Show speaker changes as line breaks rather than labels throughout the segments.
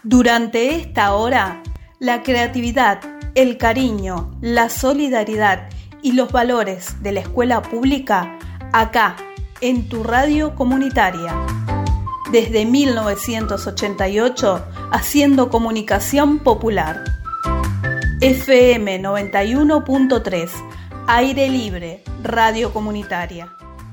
Durante esta hora, la creatividad, el cariño, la solidaridad y los valores de la escuela pública, acá, en tu radio comunitaria. Desde 1988, haciendo comunicación popular. FM 91.3, aire libre, radio comunitaria.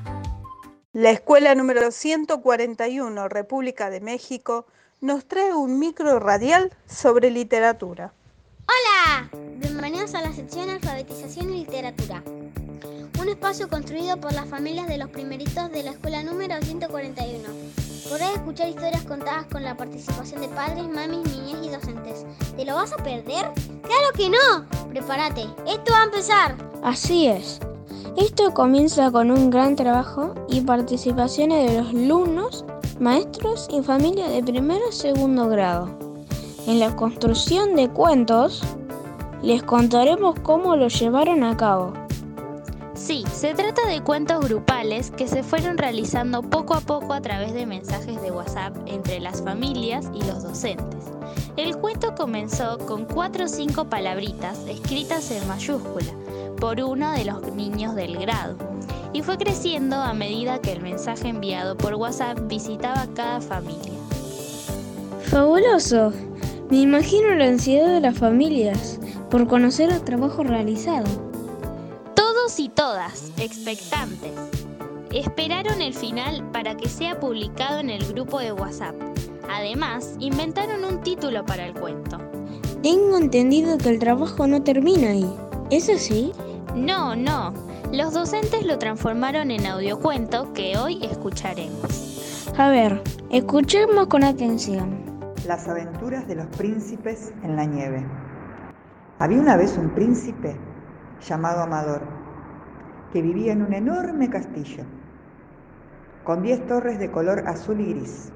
La escuela número 141, República de México, nos trae un micro radial sobre literatura.
¡Hola! Bienvenidos a la sección Alfabetización y Literatura. Un espacio construido por las familias de los primeritos de la escuela número 141. Podrás escuchar historias contadas con la participación de padres, mamis, niñez y docentes. ¿Te lo vas a perder? ¡Claro que no! Prepárate, esto va a empezar.
Así es. Esto comienza con un gran trabajo y participaciones de los alumnos, maestros y familias de primero y segundo grado. En la construcción de cuentos, les contaremos cómo lo llevaron a cabo.
Sí, se trata de cuentos grupales que se fueron realizando poco a poco a través de mensajes de WhatsApp entre las familias y los docentes. El cuento comenzó con 4 o 5 palabritas escritas en mayúscula por uno de los niños del grado y fue creciendo a medida que el mensaje enviado por WhatsApp visitaba cada familia.
¡Fabuloso! Me imagino la ansiedad de las familias por conocer el trabajo realizado.
Todos y todas, expectantes, esperaron el final para que sea publicado en el grupo de WhatsApp. Además, inventaron un título para el cuento.
Tengo entendido que el trabajo no termina ahí. ¿Es así?
No. Los docentes lo transformaron en audiocuento que hoy escucharemos.
A ver, escuchemos con atención.
Las aventuras de los príncipes en la nieve. Había una vez un príncipe llamado Amador, que vivía en un enorme castillo, con 10 torres de color azul y gris.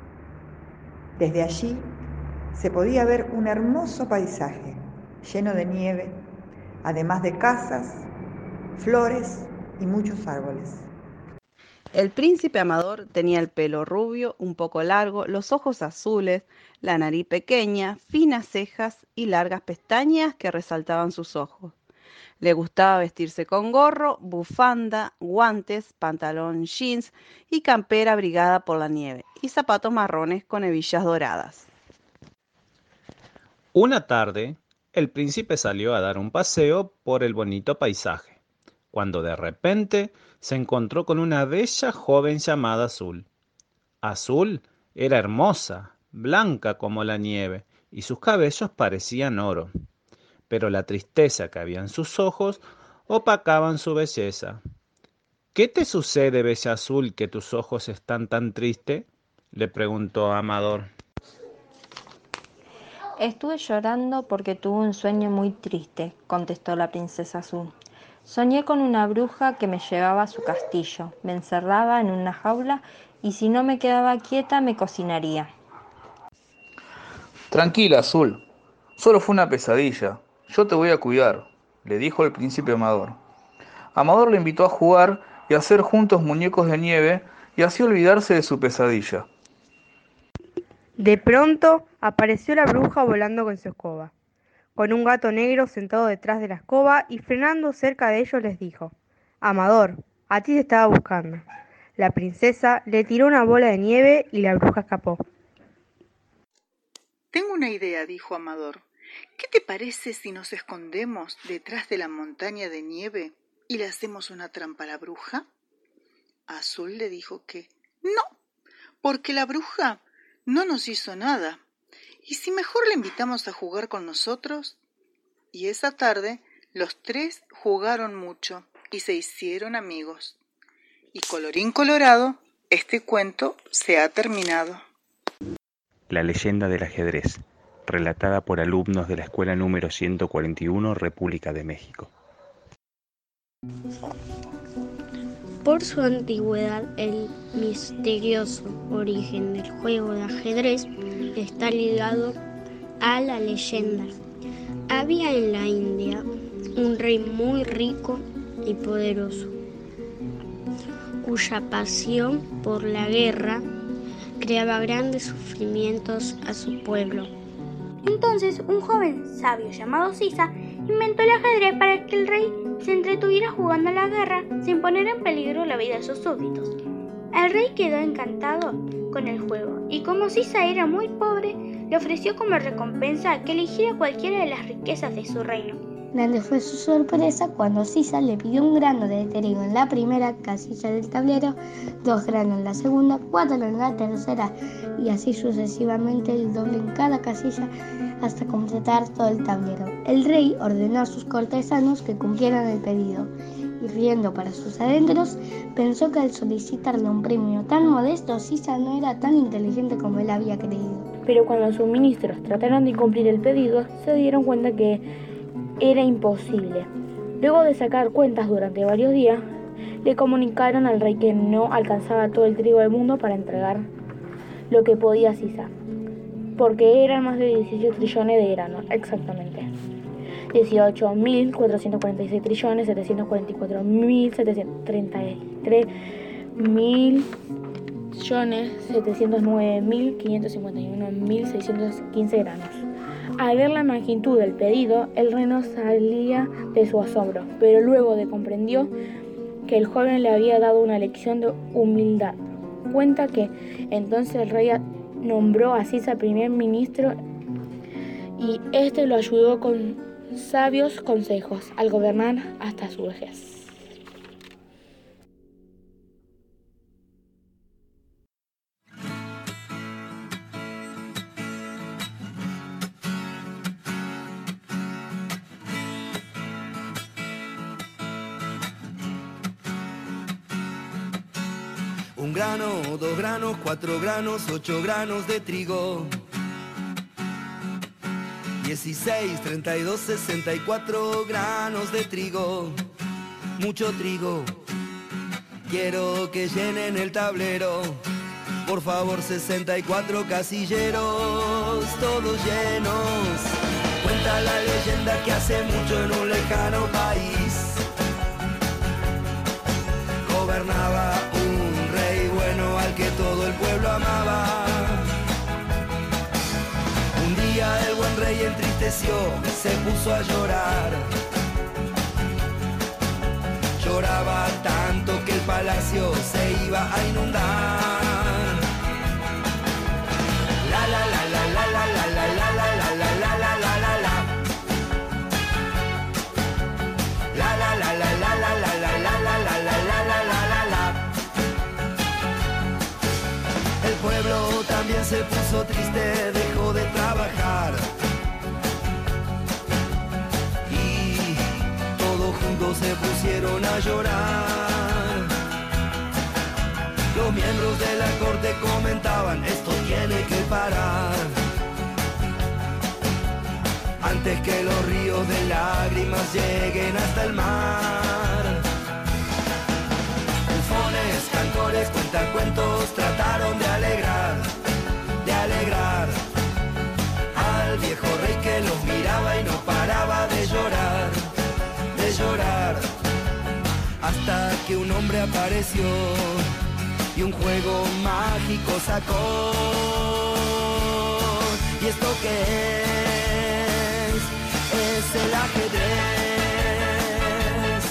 Desde allí se podía ver un hermoso paisaje lleno de nieve, además de casas, flores y muchos árboles.
El príncipe Amador tenía el pelo rubio, un poco largo, los ojos azules, la nariz pequeña, finas cejas y largas pestañas que resaltaban sus ojos. Le gustaba vestirse con gorro, bufanda, guantes, pantalón jeans y campera abrigada por la nieve y zapatos marrones con hebillas doradas.
Una tarde, el príncipe salió a dar un paseo por el bonito paisaje, cuando de repente se encontró con una bella joven llamada Azul. Azul era hermosa, blanca como la nieve, y sus cabellos parecían oro. Pero la tristeza que había en sus ojos opacaban su belleza. ¿Qué te sucede, bella Azul, que tus ojos están tan tristes?, le preguntó a Amador.
Estuve llorando porque tuve un sueño muy triste, contestó la princesa Azul. Soñé con una bruja que me llevaba a su castillo, me encerraba en una jaula y si no me quedaba quieta me cocinaría.
Tranquila, Azul, solo fue una pesadilla. Yo te voy a cuidar, le dijo el príncipe Amador. Amador le invitó a jugar y a hacer juntos muñecos de nieve y así olvidarse de su pesadilla.
De pronto apareció la bruja volando con su escoba, con un gato negro sentado detrás de la escoba y frenando cerca de ellos les dijo: Amador, a ti te estaba buscando. La princesa le tiró una bola de nieve y la bruja escapó.
Tengo una idea, dijo Amador. ¿Qué te parece si nos escondemos detrás de la montaña de nieve y le hacemos una trampa a la bruja? Azul le dijo que no, porque la bruja no nos hizo nada. ¿Y si mejor le invitamos a jugar con nosotros? Y esa tarde los 3 jugaron mucho y se hicieron amigos. Y colorín colorado, este cuento se ha terminado.
La leyenda del ajedrez, relatada por alumnos de la escuela número 141, República de México.
Por su antigüedad, el misterioso origen del juego de ajedrez está ligado a la leyenda. Había en la India un rey muy rico y poderoso, cuya pasión por la guerra creaba grandes sufrimientos a su pueblo.
Entonces un joven sabio llamado Sisa inventó el ajedrez para que el rey se entretuviera jugando a la guerra sin poner en peligro la vida de sus súbditos. El rey quedó encantado con el juego y como Sisa era muy pobre, le ofreció como recompensa que eligiera cualquiera de las riquezas de su reino.
Grande fue su sorpresa cuando Sisa le pidió un grano de trigo en la primera casilla del tablero, 2 granos en la segunda, 4 en la tercera y así sucesivamente el doble en cada casilla hasta completar todo el tablero. El rey ordenó a sus cortesanos que cumplieran el pedido y riendo para sus adentros, pensó que al solicitarle un premio tan modesto, Sisa no era tan inteligente como él había creído.
Pero cuando sus ministros trataron de cumplir el pedido, se dieron cuenta que era imposible. Luego de sacar cuentas durante varios días, le comunicaron al rey que no alcanzaba todo el trigo del mundo para entregar lo que podía Sisa, porque eran más de 18 trillones de granos, exactamente. 18.446 trillones, 744.733 mil millones, 709.551.615 granos. Al ver la magnitud del pedido, el rey no salía de su asombro, pero luego comprendió que el joven le había dado una lección de humildad. Cuenta que entonces el rey nombró a Sisa primer ministro y este lo ayudó con sabios consejos al gobernar hasta su vejez.
Un grano, 2 granos, 4 granos, 8 granos de trigo. 16, 32, 64 granos de trigo. Mucho trigo. Quiero que llenen el tablero. Por favor, 64 casilleros, todos llenos. Cuenta la leyenda que hace mucho en un lejano país gobernaba un rey bueno al que todo el pueblo amaba. Un día el buen rey entristeció, se puso a llorar. Lloraba tanto que el palacio se iba a inundar. La la la la la la la la la la la la la la la la la. La la la la la la la la la la la la la la la la. El pueblo también se puso triste, dejó de trabajar. Y todos juntos se pusieron a llorar. Los miembros de la corte comentaban, esto tiene que parar. Antes que los ríos de lágrimas lleguen hasta el mar. Bufones, cantores, cuentacuentos trataron de alegrar al viejo rey que los miraba y no paraba de llorar, hasta que un hombre apareció y un juego mágico sacó. ¿Y esto qué es? Es el ajedrez.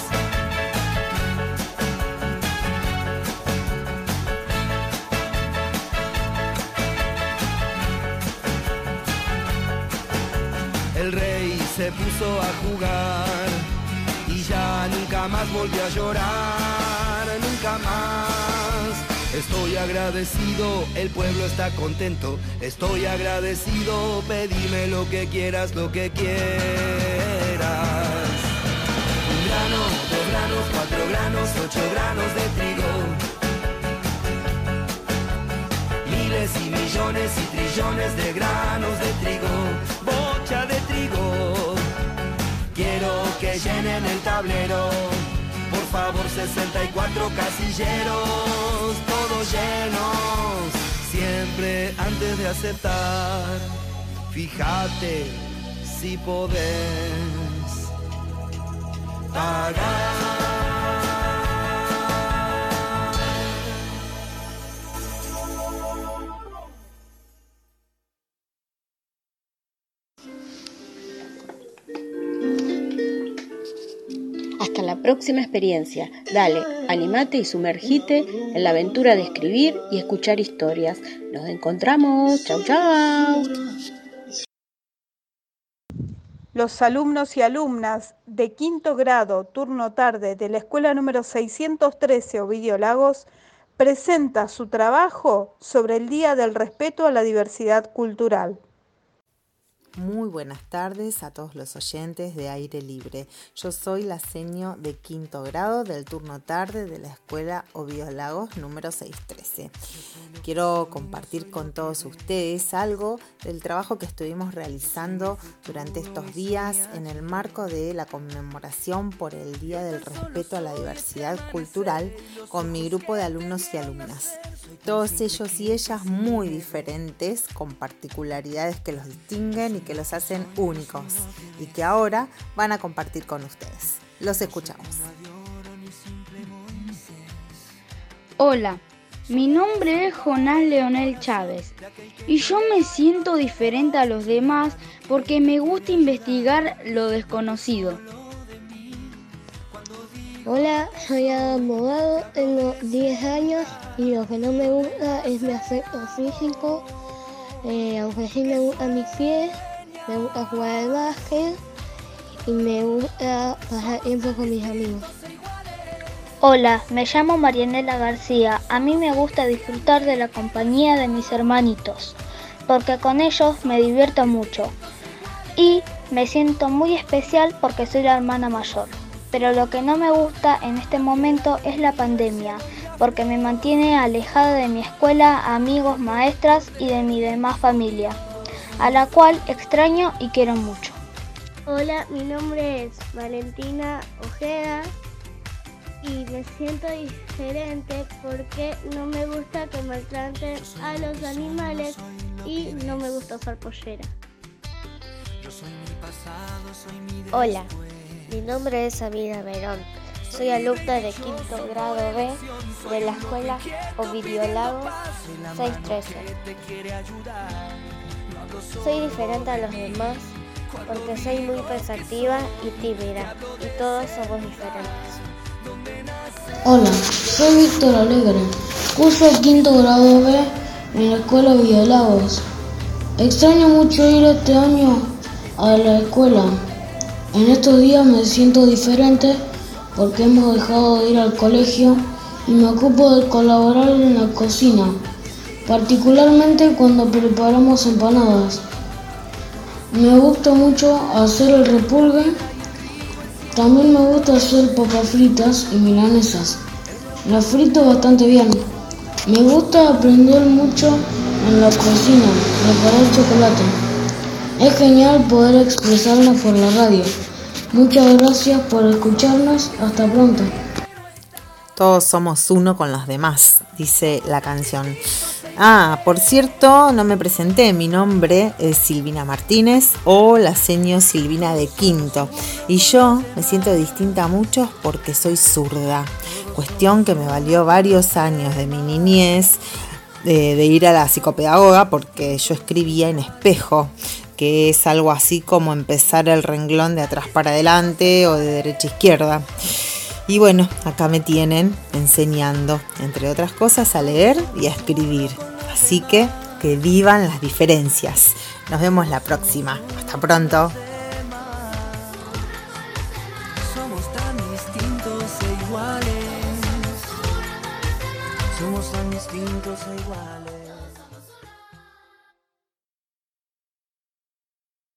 El rey se puso a jugar y ya nunca más volvió a llorar, nunca más. Estoy agradecido, el pueblo está contento. Estoy agradecido, pedime lo que quieras, lo que quieras. 1 grano, 2 granos, 4 granos, 8 granos de trigo. Miles y millones y trillones de granos de trigo. Bocha de trigo. Quiero que llenen el tablero. Por favor, 64 casilleros, todos llenos. Siempre antes de aceptar, fíjate si podés pagar.
la próxima experiencia. Dale, animate y sumergite en la aventura de escribir y escuchar historias. Nos encontramos. Chau, chau.
Los alumnos y alumnas de quinto grado, turno tarde, de la escuela número 613 Ovidio Lagos, presenta su trabajo sobre el Día del Respeto a la Diversidad Cultural.
Muy buenas tardes a todos los oyentes de Aire Libre. Yo soy la seño de quinto grado del turno tarde de la escuela Ovidio Lagos número 613. Quiero compartir con todos ustedes algo del trabajo que estuvimos realizando durante estos días en el marco de la conmemoración por el Día del Respeto a la Diversidad Cultural con mi grupo de alumnos y alumnas. Todos ellos y ellas muy diferentes, con particularidades que los distinguen y que los hacen únicos y que ahora van a compartir con ustedes. Los escuchamos.
Hola, mi nombre es Jonás Leonel Chávez y yo me siento diferente a los demás porque me gusta investigar lo desconocido.
Hola, soy Adam Bogado, tengo 10 años y lo que no me gusta es mi aspecto físico, aunque sí me gustan mis pies, me gusta jugar al básquet y me gusta pasar tiempo con mis amigos.
Hola, me llamo Marianela García. A mí me gusta disfrutar de la compañía de mis hermanitos, porque con ellos me divierto mucho y me siento muy especial porque soy la hermana mayor. Pero lo que no me gusta en este momento es la pandemia, porque me mantiene alejada de mi escuela, amigos, maestras y de mi demás familia, a la cual extraño y quiero mucho.
Hola, mi nombre es Valentina Ojeda y me siento diferente porque no me gusta que maltraten a los animales y no me gusta usar pollera.
Hola, mi nombre es Amira Verón. Soy alumna de quinto grado B de la escuela Ovidio Lagos 613. Soy diferente a los demás porque soy muy pensativa y tímida y todos somos diferentes.
Hola, soy Víctor Alegre. Curso quinto grado B en la escuela Ovidio Lagos. Extraño mucho ir este año a la escuela. En estos días me siento diferente porque hemos dejado de ir al colegio y me ocupo de colaborar en la cocina, particularmente cuando preparamos empanadas. Me gusta mucho hacer el repulgue, también me gusta hacer papas fritas y milanesas. Las frito bastante bien. Me gusta aprender mucho en la cocina, preparar chocolate. Es genial poder expresarnos por la radio. Muchas gracias por escucharnos. Hasta pronto.
Todos somos uno con los demás, dice la canción. Por cierto, no me presenté. Mi nombre es Silvina Martínez o la seño Silvina de quinto. Y yo me siento distinta a muchos porque soy zurda. Cuestión que me valió varios años de mi niñez de ir a la psicopedagoga porque yo escribía en espejo, que es algo así como empezar el renglón de atrás para adelante o de derecha a izquierda. Y bueno, acá me tienen enseñando, entre otras cosas, a leer y a escribir. Así que vivan las diferencias. Nos vemos la próxima. Hasta pronto.
Somos tan distintos e iguales. Somos tan distintos e iguales.